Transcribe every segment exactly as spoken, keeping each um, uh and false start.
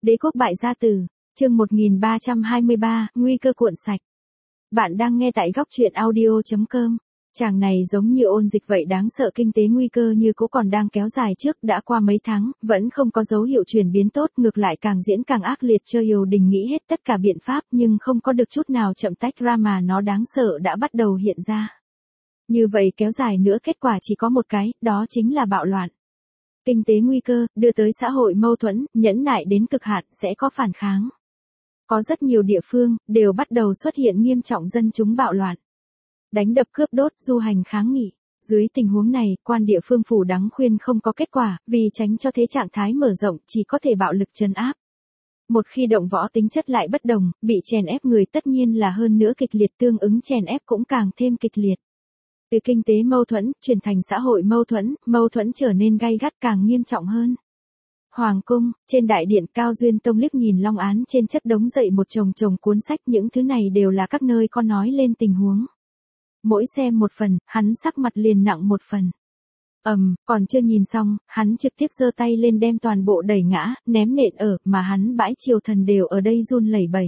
Đế quốc bại gia tử, chương một nghìn ba trăm hai mươi ba, nguy cơ cuộn sạch. Bạn đang nghe tại góc truyện audio chấm com. Chàng này giống như ôn dịch vậy, đáng sợ, kinh tế nguy cơ như cũ còn đang kéo dài trước đã qua mấy tháng, vẫn không có dấu hiệu chuyển biến tốt, ngược lại càng diễn càng ác liệt. Triều đình nghĩ hết tất cả biện pháp nhưng không có được chút nào chậm tách ra mà nó đáng sợ đã bắt đầu hiện ra. Như vậy kéo dài nữa kết quả chỉ có một cái, đó chính là bạo loạn. Kinh tế nguy cơ, đưa tới xã hội mâu thuẫn, nhẫn nại đến cực hạn, sẽ có phản kháng. Có rất nhiều địa phương, đều bắt đầu xuất hiện nghiêm trọng dân chúng bạo loạn. Đánh đập cướp đốt, du hành kháng nghị. Dưới tình huống này, quan địa phương phủ đắng khuyên không có kết quả, vì tránh cho thế trạng thái mở rộng, chỉ có thể bạo lực trấn áp. Một khi động võ tính chất lại bất đồng, bị chèn ép người tất nhiên là hơn nữa kịch liệt, tương ứng chèn ép cũng càng thêm kịch liệt. Từ kinh tế mâu thuẫn, chuyển thành xã hội mâu thuẫn, mâu thuẫn trở nên gay gắt càng nghiêm trọng hơn. Hoàng cung, trên đại điện, Cao Duyên Tông liếc nhìn long án trên chất đống dậy một chồng chồng cuốn sách, những thứ này đều là các nơi có nói lên tình huống. Mỗi xem một phần, hắn sắc mặt liền nặng một phần. Ầm, um, còn chưa nhìn xong, hắn trực tiếp giơ tay lên đem toàn bộ đẩy ngã, ném nện ở, mà hắn bãi triều thần đều ở đây run lẩy bẩy.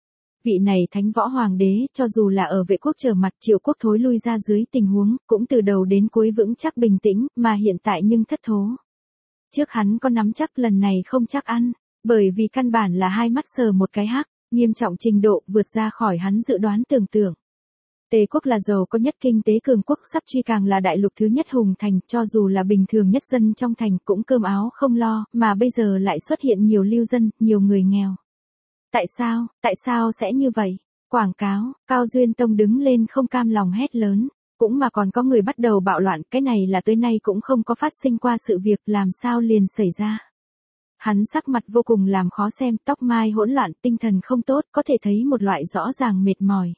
Vị này thánh võ hoàng đế, cho dù là ở vệ quốc trở mặt, triệu quốc thối lui ra dưới tình huống, cũng từ đầu đến cuối vững chắc bình tĩnh, mà hiện tại nhưng thất thố. Trước hắn có nắm chắc, lần này không chắc ăn, bởi vì căn bản là hai mắt sờ một cái hắc, nghiêm trọng trình độ vượt ra khỏi hắn dự đoán tưởng tượng. Tề quốc là giàu có nhất kinh tế cường quốc, sắp truy càng là đại lục thứ nhất hùng thành, cho dù là bình thường nhất dân trong thành cũng cơm áo không lo, mà bây giờ lại xuất hiện nhiều lưu dân, nhiều người nghèo. Tại sao, tại sao sẽ như vậy? Quảng cáo, Cao Duyên Tông đứng lên không cam lòng hét lớn, cũng mà còn có người bắt đầu bạo loạn, cái này là tới nay cũng không có phát sinh qua sự việc, làm sao liền xảy ra. Hắn sắc mặt vô cùng làm khó xem, tóc mai hỗn loạn, tinh thần không tốt, có thể thấy một loại rõ ràng mệt mỏi.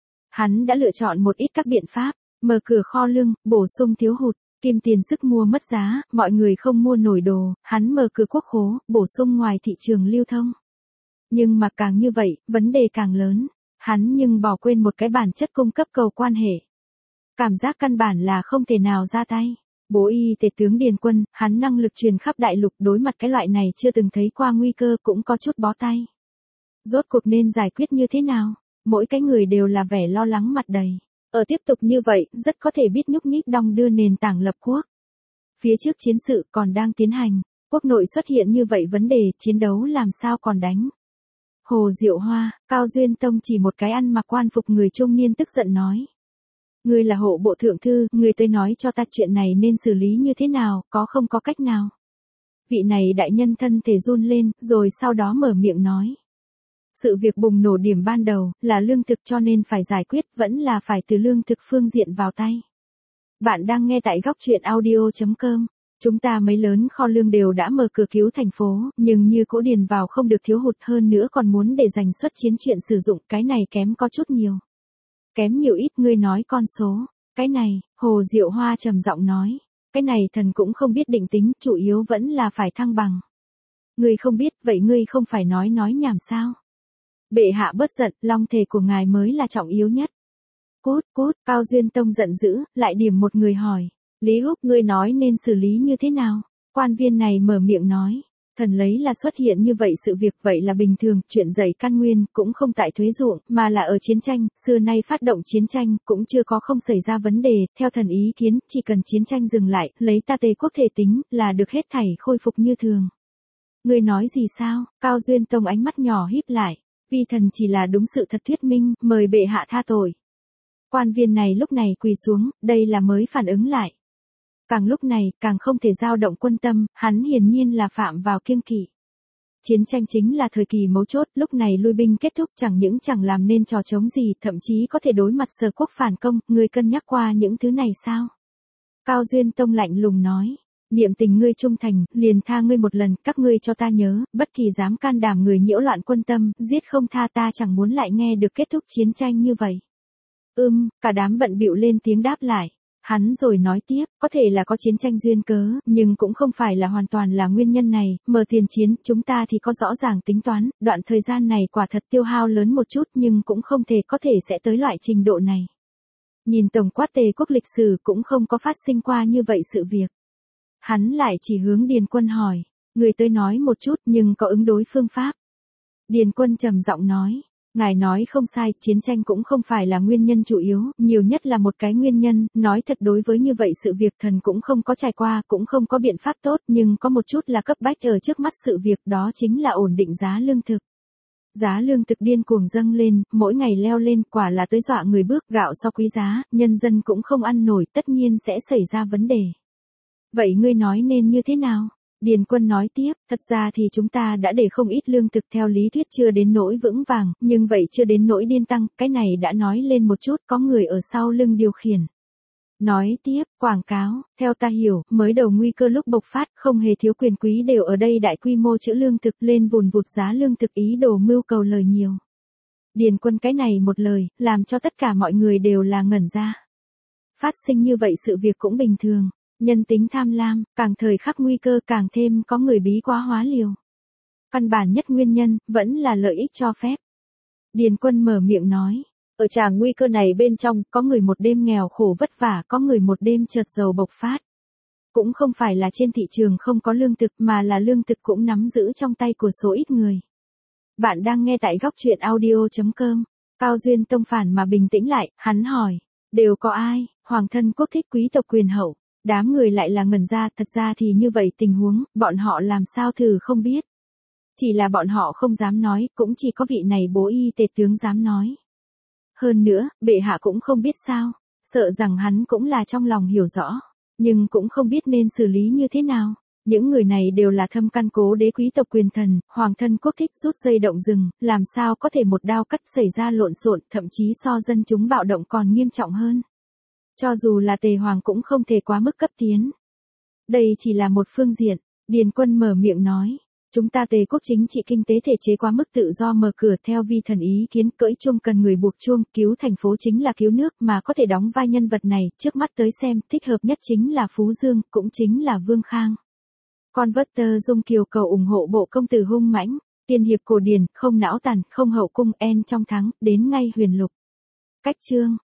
Hắn đã lựa chọn một ít các biện pháp, mở cửa kho lương, bổ sung thiếu hụt, kim tiền sức mua mất giá, mọi người không mua nổi đồ, hắn mở cửa quốc khố, bổ sung ngoài thị trường lưu thông. Nhưng mà càng như vậy, vấn đề càng lớn, hắn nhưng bỏ quên một cái bản chất cung cấp cầu quan hệ. Cảm giác căn bản là không thể nào ra tay. Bố y tể tướng Điền Quân, hắn năng lực truyền khắp đại lục, đối mặt cái loại này chưa từng thấy qua nguy cơ cũng có chút bó tay. Rốt cuộc nên giải quyết như thế nào? Mỗi cái người đều là vẻ lo lắng mặt đầy. Ở tiếp tục như vậy, rất có thể biết nhúc nhích đong đưa nền tảng lập quốc. Phía trước chiến sự còn đang tiến hành, quốc nội xuất hiện như vậy vấn đề, chiến đấu làm sao còn đánh. Hồ Diệu Hoa, Cao Duyên Tông chỉ một cái ăn mặc quan phục người trung niên tức giận nói. Ngươi là hộ bộ thượng thư, ngươi tới nói cho ta chuyện này nên xử lý như thế nào, có không có cách nào. Vị này đại nhân thân thể run lên, rồi sau đó mở miệng nói. Sự việc bùng nổ điểm ban đầu, là lương thực cho nên phải giải quyết, vẫn là phải từ lương thực phương diện vào tay. Bạn đang nghe tại góc truyện audio chấm com. Chúng ta mấy lớn kho lương đều đã mở cửa cứu thành phố, nhưng như cỗ điền vào không được, thiếu hụt, hơn nữa còn muốn để dành xuất chiến chuyện sử dụng, cái này kém có chút nhiều. Kém nhiều ít, ngươi nói con số. Cái này, Hồ Diệu Hoa trầm giọng nói. Cái này thần cũng không biết định tính, chủ yếu vẫn là phải thăng bằng. Ngươi không biết, vậy ngươi không phải nói nói nhảm sao? Bệ hạ bớt giận, long thể của ngài mới là trọng yếu nhất. Cút, cút, Cao Duyên Tông giận dữ, lại điểm một người hỏi. Lý Húc, ngươi nói nên xử lý như thế nào? Quan viên này mở miệng nói. Thần lấy là xuất hiện như vậy sự việc, vậy là bình thường, chuyện dày căn nguyên, cũng không tại thuế ruộng, mà là ở chiến tranh, xưa nay phát động chiến tranh, cũng chưa có không xảy ra vấn đề, theo thần ý kiến, chỉ cần chiến tranh dừng lại, lấy ta Tề quốc thể tính, là được hết thảy khôi phục như thường. Ngươi nói gì sao? Cao Duyên Tông ánh mắt nhỏ híp lại, vì thần chỉ là đúng sự thật thuyết minh, mời bệ hạ tha tội. Quan viên này lúc này quỳ xuống, đây là mới phản ứng lại. Càng lúc này, càng không thể dao động quân tâm, hắn hiển nhiên là phạm vào kiêng kỵ. Chiến tranh chính là thời kỳ mấu chốt, lúc này lui binh kết thúc chẳng những chẳng làm nên trò chống gì, thậm chí có thể đối mặt Sở quốc phản công, ngươi cân nhắc qua những thứ này sao? Cao Duyên Tông lạnh lùng nói, niệm tình ngươi trung thành, liền tha ngươi một lần, các ngươi cho ta nhớ, bất kỳ dám can đảm người nhiễu loạn quân tâm, giết không tha, ta chẳng muốn lại nghe được kết thúc chiến tranh như vậy. Ưm, cả đám bận bịu lên tiếng đáp lại. Hắn rồi nói tiếp, có thể là có chiến tranh duyên cớ, nhưng cũng không phải là hoàn toàn là nguyên nhân này, mở tiền chiến, chúng ta thì có rõ ràng tính toán, đoạn thời gian này quả thật tiêu hao lớn một chút nhưng cũng không thể có thể sẽ tới loại trình độ này. Nhìn tổng quát Tề quốc lịch sử cũng không có phát sinh qua như vậy sự việc. Hắn lại chỉ hướng Điền Quân hỏi, Người tới nói một chút nhưng có ứng đối phương pháp. Điền Quân trầm giọng nói. Ngài nói không sai, chiến tranh cũng không phải là nguyên nhân chủ yếu, nhiều nhất là một cái nguyên nhân, nói thật đối với như vậy sự việc thần cũng không có trải qua, cũng không có biện pháp tốt, nhưng có một chút là cấp bách ở trước mắt sự việc đó chính là ổn định giá lương thực. Giá lương thực điên cuồng dâng lên, mỗi ngày leo lên, quả là tới dọa người bước, gạo so quý giá, nhân dân cũng không ăn nổi, tất nhiên sẽ xảy ra vấn đề. Vậy ngươi nói nên như thế nào? Điền Quân nói tiếp, thật ra thì chúng ta đã để không ít lương thực theo lý thuyết chưa đến nỗi vững vàng, nhưng vậy chưa đến nỗi điên tăng, cái này đã nói lên một chút có người ở sau lưng điều khiển. Nói tiếp, quảng cáo, theo ta hiểu, mới đầu nguy cơ lúc bộc phát, không hề thiếu quyền quý đều ở đây đại quy mô trữ lương thực lên vùn vụt giá lương thực ý đồ mưu cầu lời nhiều. Điền Quân cái này một lời, làm cho tất cả mọi người đều là ngẩn ra. Phát sinh như vậy sự việc cũng bình thường. Nhân tính tham lam, càng thời khắc nguy cơ càng thêm có người bí quá hóa liều. Căn bản nhất nguyên nhân, vẫn là lợi ích cho phép. Điền Quân mở miệng nói, ở tràng nguy cơ này bên trong, có người một đêm nghèo khổ vất vả, có người một đêm chợt giàu bộc phát. Cũng không phải là trên thị trường không có lương thực mà là lương thực cũng nắm giữ trong tay của số ít người. Bạn đang nghe tại góc truyện audio chấm com. Cao Duyên Tông phản mà bình tĩnh lại, hắn hỏi, đều có ai, hoàng thân quốc thích quý tộc quyền hậu. Đám người lại là ngẩn ra, thật ra thì như vậy tình huống, bọn họ làm sao thử không biết. Chỉ là bọn họ không dám nói, cũng chỉ có vị này bố y tề tướng dám nói. Hơn nữa, bệ hạ cũng không biết sao, sợ rằng hắn cũng là trong lòng hiểu rõ, nhưng cũng không biết nên xử lý như thế nào. Những người này đều là thâm căn cố đế quý tộc quyền thần, hoàng thân quốc thích rút dây động rừng, làm sao có thể một đao cắt xảy ra lộn xộn, thậm chí so dân chúng bạo động còn nghiêm trọng hơn. Cho dù là Tề Hoàng cũng không thể quá mức cấp tiến. Đây chỉ là một phương diện, Điền Quân mở miệng nói. Chúng ta Tề quốc chính trị kinh tế thể chế quá mức tự do mở cửa theo vi thần ý kiến cưỡi chuông cần người buộc chuông, cứu thành phố chính là cứu nước mà có thể đóng vai nhân vật này, trước mắt tới xem, thích hợp nhất chính là Phú Dương, cũng chính là Vương Khang. Con vất tơ Dung Kiều cầu ủng hộ bộ công tử hung mãnh, tiên hiệp cổ điển, không não tàn, không hậu cung en trong thắng, đến ngay huyền lục. Cách chương.